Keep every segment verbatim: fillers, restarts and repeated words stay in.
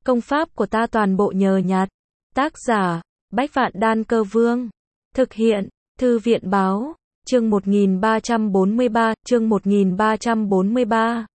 Công pháp của ta toàn bộ nhờ nhặt. Tác giả, Bách Vạn Đan Cơ Vương. Thực hiện, Thư viện Báo. Chương một nghìn ba trăm bốn mươi ba, chương một nghìn ba trăm bốn mươi ba.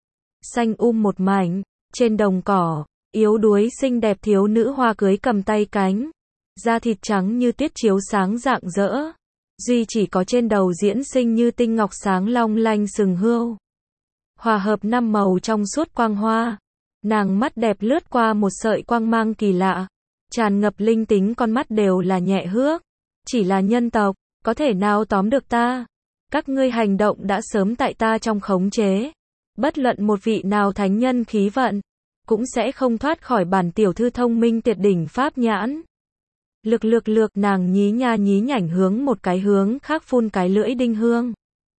Xanh um một mảnh, trên đồng cỏ, yếu đuối xinh đẹp thiếu nữ hoa cưới cầm tay cánh. Da thịt trắng như tuyết chiếu sáng rạng rỡ. Duy chỉ có trên đầu diễn sinh như tinh ngọc sáng long lanh sừng hươu. Hòa hợp năm màu trong suốt quang hoa. Nàng mắt đẹp lướt qua một sợi quang mang kỳ lạ. Tràn ngập linh tính, con mắt đều là nhẹ hước. Chỉ là nhân tộc, có thể nào tóm được ta? Các ngươi hành động đã sớm tại ta trong khống chế. Bất luận một vị nào thánh nhân khí vận, cũng sẽ không thoát khỏi bản tiểu thư thông minh tuyệt đỉnh pháp nhãn. Lực lược lược nàng nhí nha nhí nhảnh hướng một cái hướng khác phun cái lưỡi đinh hương.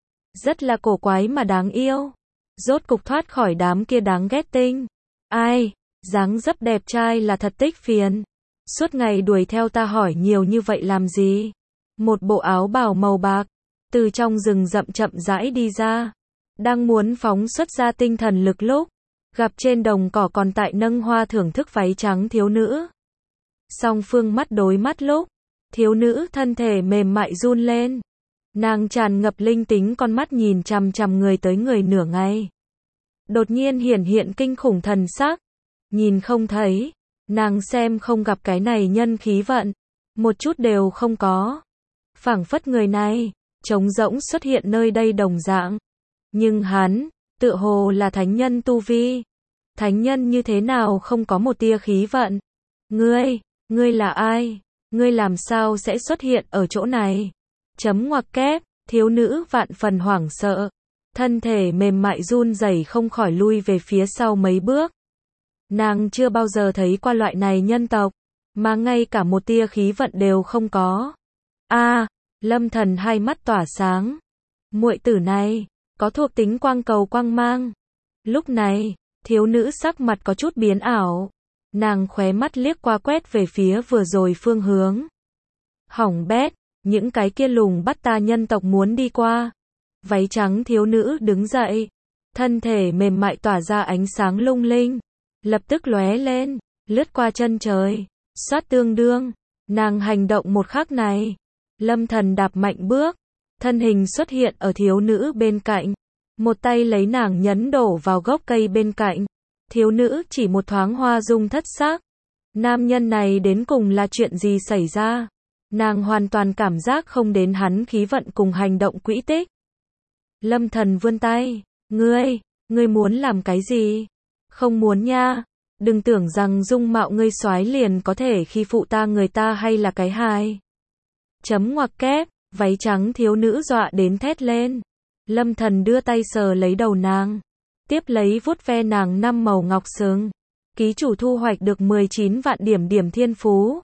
Rất là cổ quái mà đáng yêu. Rốt cục thoát khỏi đám kia đáng ghét tinh. Ai, dáng dấp đẹp trai là thật tích phiền. Suốt ngày đuổi theo ta hỏi nhiều như vậy làm gì? Một bộ áo bào màu bạc, từ trong rừng rậm chậm rãi đi ra. Đang muốn phóng xuất ra tinh thần lực lúc, gặp trên đồng cỏ còn tại nâng hoa thưởng thức váy trắng thiếu nữ. Song phương mắt đối mắt lúc, thiếu nữ thân thể mềm mại run lên. Nàng tràn ngập linh tính con mắt nhìn chằm chằm người tới người nửa ngày. Đột nhiên hiển hiện kinh khủng thần sắc. Nhìn không thấy, nàng xem không gặp cái này nhân khí vận. Một chút đều không có. Phảng phất người này, trống rỗng xuất hiện nơi đây đồng dạng. Nhưng hắn, tựa hồ là thánh nhân tu vi. Thánh nhân như thế nào không có một tia khí vận? Ngươi, ngươi là ai? Ngươi làm sao sẽ xuất hiện ở chỗ này? Chấm ngoặc kép, thiếu nữ vạn phần hoảng sợ. Thân thể mềm mại run rẩy không khỏi lui về phía sau mấy bước. Nàng chưa bao giờ thấy qua loại này nhân tộc, mà ngay cả một tia khí vận đều không có. A, à, Lâm Thần hai mắt tỏa sáng. Muội tử này, có thuộc tính quang cầu quang mang. Lúc này, thiếu nữ sắc mặt có chút biến ảo. Nàng khóe mắt liếc qua quét về phía vừa rồi phương hướng. Hỏng bét, những cái kia lùng bắt ta nhân tộc muốn đi qua. Váy trắng thiếu nữ đứng dậy. Thân thể mềm mại tỏa ra ánh sáng lung linh. Lập tức lóe lên, lướt qua chân trời. Xoát tương đương, nàng hành động một khắc này. Lâm Thần đạp mạnh bước. Thân hình xuất hiện ở thiếu nữ bên cạnh. Một tay lấy nàng nhấn đổ vào gốc cây bên cạnh. Thiếu nữ chỉ một thoáng hoa dung thất sắc. Nam nhân này đến cùng là chuyện gì xảy ra? Nàng hoàn toàn cảm giác không đến hắn khí vận cùng hành động quỹ tích. Lâm Thần vươn tay. Ngươi, ngươi muốn làm cái gì? Không muốn nha. Đừng tưởng rằng dung mạo ngươi soái liền có thể khi phụ ta người ta hay là cái hài. Chấm ngoặc kép, váy trắng thiếu nữ dọa đến thét lên. Lâm Thần đưa tay sờ lấy đầu nàng. Tiếp lấy vuốt ve nàng năm màu ngọc sừng. Ký chủ thu hoạch được mười chín vạn điểm điểm thiên phú.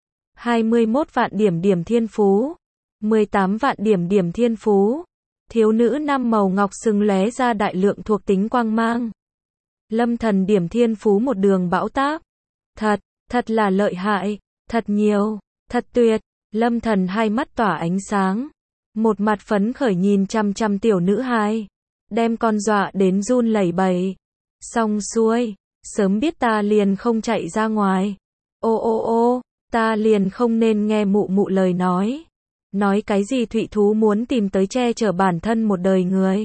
hai mươi mốt vạn điểm điểm thiên phú. mười tám vạn điểm điểm thiên phú. Thiếu nữ năm màu ngọc sừng lóe ra đại lượng thuộc tính quang mang. Lâm Thần điểm thiên phú một đường bão táp. Thật, thật là lợi hại, thật nhiều, thật tuyệt. Lâm Thần hai mắt tỏa ánh sáng. Một mặt phấn khởi nhìn chăm chăm tiểu nữ hài. Đem con dọa đến run lẩy bẩy. Xong xuôi, sớm biết ta liền không chạy ra ngoài. Ô ô ô, ta liền không nên nghe mụ mụ lời nói. Nói cái gì thụy thú muốn tìm tới che chở bản thân một đời người.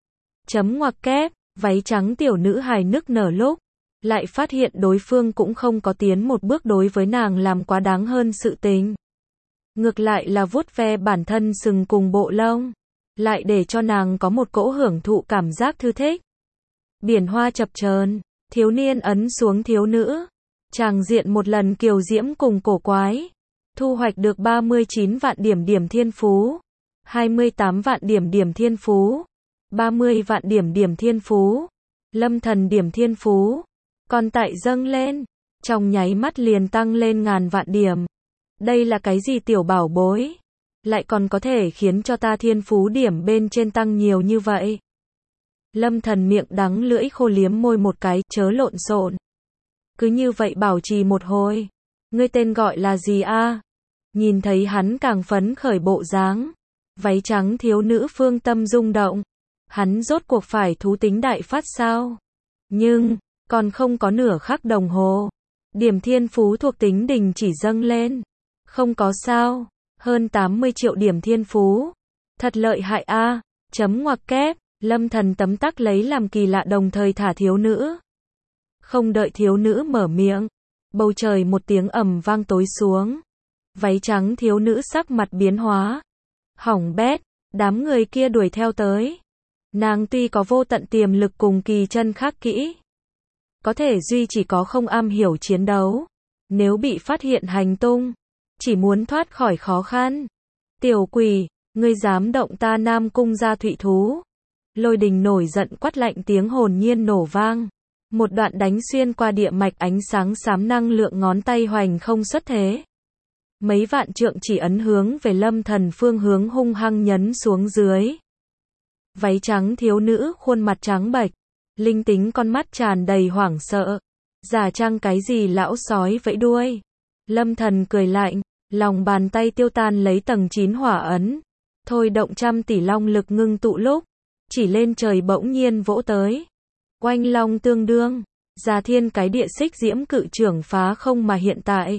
Chấm ngoặc kép, váy trắng tiểu nữ hài nức nở lúc. Lại phát hiện đối phương cũng không có tiến một bước đối với nàng làm quá đáng hơn sự tình. Ngược lại là vuốt ve bản thân sừng cùng bộ lông. Lại để cho nàng có một cỗ hưởng thụ cảm giác thư thích. Biển hoa chập chờn, thiếu niên ấn xuống thiếu nữ. Tràng diện một lần kiều diễm cùng cổ quái. Thu hoạch được ba mươi chín vạn điểm điểm thiên phú. hai mươi tám vạn điểm điểm thiên phú. ba mươi vạn điểm điểm thiên phú. Lâm Thần điểm thiên phú. Còn tại dâng lên. Trong nháy mắt liền tăng lên ngàn vạn điểm. Đây là cái gì tiểu bảo bối? Lại còn có thể khiến cho ta thiên phú điểm bên trên tăng nhiều như vậy. Lâm Thần miệng đắng lưỡi khô liếm môi một cái, chớ lộn xộn. Cứ như vậy bảo trì một hồi. Ngươi tên gọi là gì a? Nhìn thấy hắn càng phấn khởi bộ dáng. Váy trắng thiếu nữ phương tâm rung động. Hắn rốt cuộc phải thú tính đại phát sao? Nhưng, Còn không có nửa khắc đồng hồ. Điểm thiên phú thuộc tính đình chỉ dâng lên. Không có sao. Hơn tám mươi triệu điểm thiên phú. Thật lợi hại a. Chấm ngoặc kép. Lâm Thần tấm tắc lấy làm kỳ lạ đồng thời thả thiếu nữ. Không đợi thiếu nữ mở miệng. Bầu trời một tiếng ầm vang tối xuống. Váy trắng thiếu nữ sắc mặt biến hóa. Hỏng bét. Đám người kia đuổi theo tới. Nàng tuy có vô tận tiềm lực cùng kỳ chân khắc kỹ. Có thể duy chỉ có không am hiểu chiến đấu. Nếu bị phát hiện hành tung. Chỉ muốn thoát khỏi khó khăn. Tiểu quỷ, ngươi dám động ta Nam Cung gia thụy thú. Lôi Đình nổi giận quát lạnh tiếng hồn nhiên nổ vang. Một đoạn đánh xuyên qua địa mạch ánh sáng xám năng lượng ngón tay hoành không xuất thế. Mấy vạn trượng chỉ ấn hướng về Lâm Thần phương hướng hung hăng nhấn xuống dưới. Váy trắng thiếu nữ khuôn mặt trắng bệch. Linh tính con mắt tràn đầy hoảng sợ. Giả trang cái gì lão sói vẫy đuôi. Lâm Thần cười lạnh. Lòng bàn tay tiêu tan lấy tầng chín hỏa ấn. Thôi động trăm tỷ long lực ngưng tụ lúc. Chỉ lên trời bỗng nhiên vỗ tới. Oanh long tương đương. Già thiên cái địa xích diễm cự trưởng phá không mà hiện tại.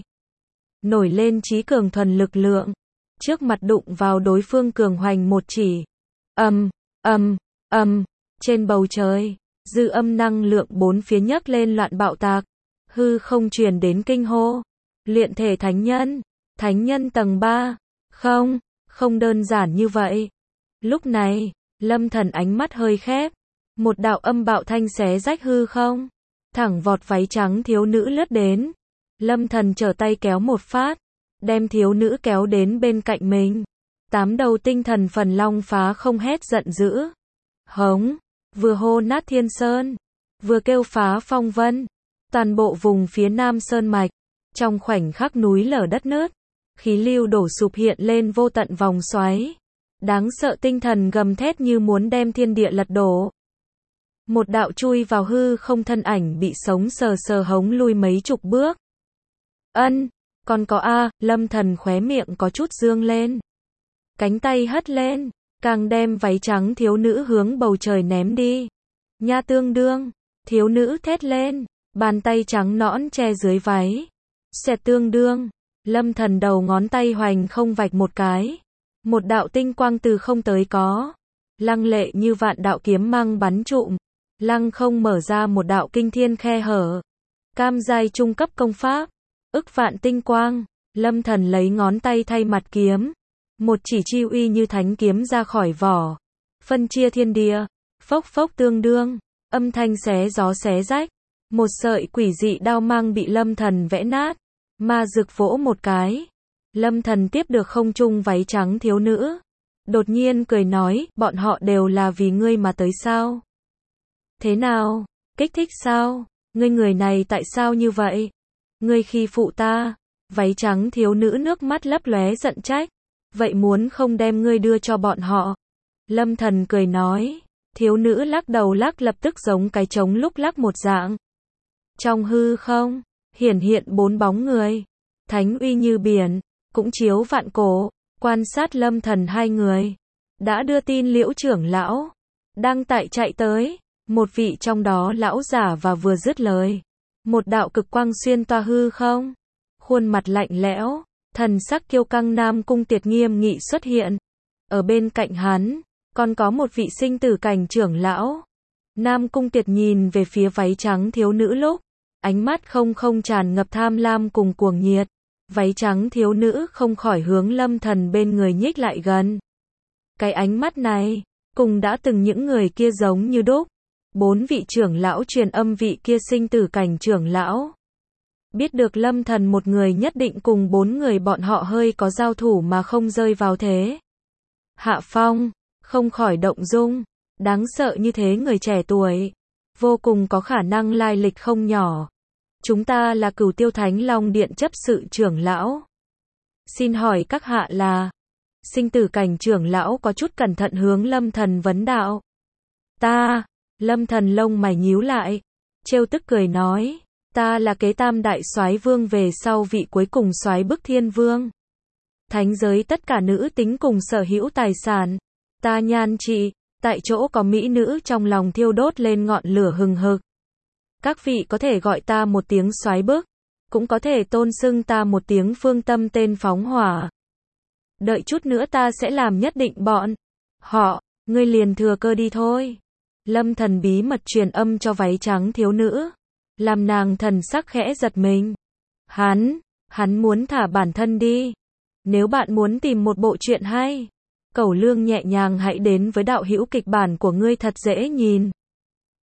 Nổi lên trí cường thuần lực lượng. Trước mặt đụng vào đối phương cường hoành một chỉ. Âm, âm, âm. Trên bầu trời. Dư âm năng lượng bốn phía nhấc lên loạn bạo tạc. Hư không truyền đến kinh hô. Luyện thể thánh nhân. Thánh nhân tầng ba. Không, không đơn giản như vậy. Lúc này, Lâm Thần ánh mắt hơi khép. Một đạo âm bạo thanh xé rách hư không. Thẳng vọt váy trắng thiếu nữ lướt đến. Lâm Thần trở tay kéo một phát. Đem thiếu nữ kéo đến bên cạnh mình. Tám đầu tinh thần phần long phá không hét giận dữ. Hống. Vừa hô nát thiên sơn. Vừa kêu phá phong vân. Toàn bộ vùng phía nam sơn mạch. Trong khoảnh khắc núi lở đất nứt. Khí lưu đổ sụp hiện lên vô tận vòng xoáy. Đáng sợ tinh thần gầm thét như muốn đem thiên địa lật đổ. Một đạo chui vào hư không thân ảnh bị sống sờ sờ hống lui mấy chục bước. Ân, còn có a, Lâm Thần khóe miệng có chút dương lên. Cánh tay hất lên, càng đem váy trắng thiếu nữ hướng bầu trời ném đi. Nha tương đương, thiếu nữ thét lên, bàn tay trắng nõn che dưới váy. Xẹt tương đương, Lâm Thần đầu ngón tay hoành không vạch một cái. Một đạo tinh quang từ không tới có. Lăng lệ như vạn đạo kiếm mang bắn trụm. Lăng không mở ra một đạo kinh thiên khe hở. Cam giai trung cấp công pháp. Ức vạn tinh quang. Lâm Thần lấy ngón tay thay mặt kiếm. Một chỉ chi uy như thánh kiếm ra khỏi vỏ. Phân chia thiên địa. Phốc phốc tương đương. Âm thanh xé gió xé rách. Một sợi quỷ dị đao mang bị Lâm Thần vẽ nát. Ma rực vỗ một cái. Lâm Thần tiếp được không trung váy trắng thiếu nữ. Đột nhiên cười nói, bọn họ đều là vì ngươi mà tới sao? Thế nào? Kích thích sao? Ngươi người này tại sao như vậy? Ngươi khi phụ ta. Váy trắng thiếu nữ nước mắt lấp lóe giận trách. Vậy muốn không đem ngươi đưa cho bọn họ? Lâm Thần cười nói. Thiếu nữ lắc đầu lắc lập tức giống cái trống lúc lắc một dạng. Trong hư không, hiển hiện bốn bóng người. Thánh uy như biển, cũng chiếu vạn cổ. Quan sát Lâm Thần hai người. Đã đưa tin Liễu trưởng lão. Đang tại chạy tới. Một vị trong đó lão giả và vừa dứt lời. Một đạo cực quang xuyên toa hư không. Khuôn mặt lạnh lẽo. Thần sắc kiêu căng Nam Cung Tiệt nghiêm nghị xuất hiện. Ở bên cạnh hắn, còn có một vị sinh tử cảnh trưởng lão. Nam Cung Tiệt nhìn về phía váy trắng thiếu nữ lúc. Ánh mắt không không tràn ngập tham lam cùng cuồng nhiệt. Váy trắng thiếu nữ không khỏi hướng Lâm Thần bên người nhích lại gần. Cái ánh mắt này, cùng đã từng những người kia giống như đúc. Bốn vị trưởng lão truyền âm vị kia sinh tử cảnh trưởng lão. Biết được Lâm Thần một người nhất định cùng bốn người bọn họ hơi có giao thủ mà không rơi vào thế. Hạ phong, không khỏi động dung. Đáng sợ như thế người trẻ tuổi. Vô cùng có khả năng lai lịch không nhỏ. Chúng ta là Cửu Tiêu Thánh Long Điện chấp sự trưởng lão. Xin hỏi các hạ là... Sinh tử cảnh trưởng lão có chút cẩn thận hướng Lâm Thần vấn đạo. Ta, Lâm Thần lông mày nhíu lại. Trêu tức cười nói. Ta là kế tam đại soái vương về sau vị cuối cùng soái bức thiên vương. Thánh giới tất cả nữ tính cùng sở hữu tài sản. Ta nhan trị, tại chỗ có mỹ nữ trong lòng thiêu đốt lên ngọn lửa hừng hực. Các vị có thể gọi ta một tiếng soái bức, cũng có thể tôn xưng ta một tiếng phương tâm tên phóng hỏa. Đợi chút nữa ta sẽ làm nhất định bọn họ, ngươi liền thừa cơ đi thôi. Lâm Thần bí mật truyền âm cho váy trắng thiếu nữ, làm nàng thần sắc khẽ giật mình. Hắn, hắn muốn thả bản thân đi. Nếu bạn muốn tìm một bộ truyện hay, Cẩu Lương nhẹ nhàng hãy đến với đạo hữu kịch bản của ngươi thật dễ nhìn.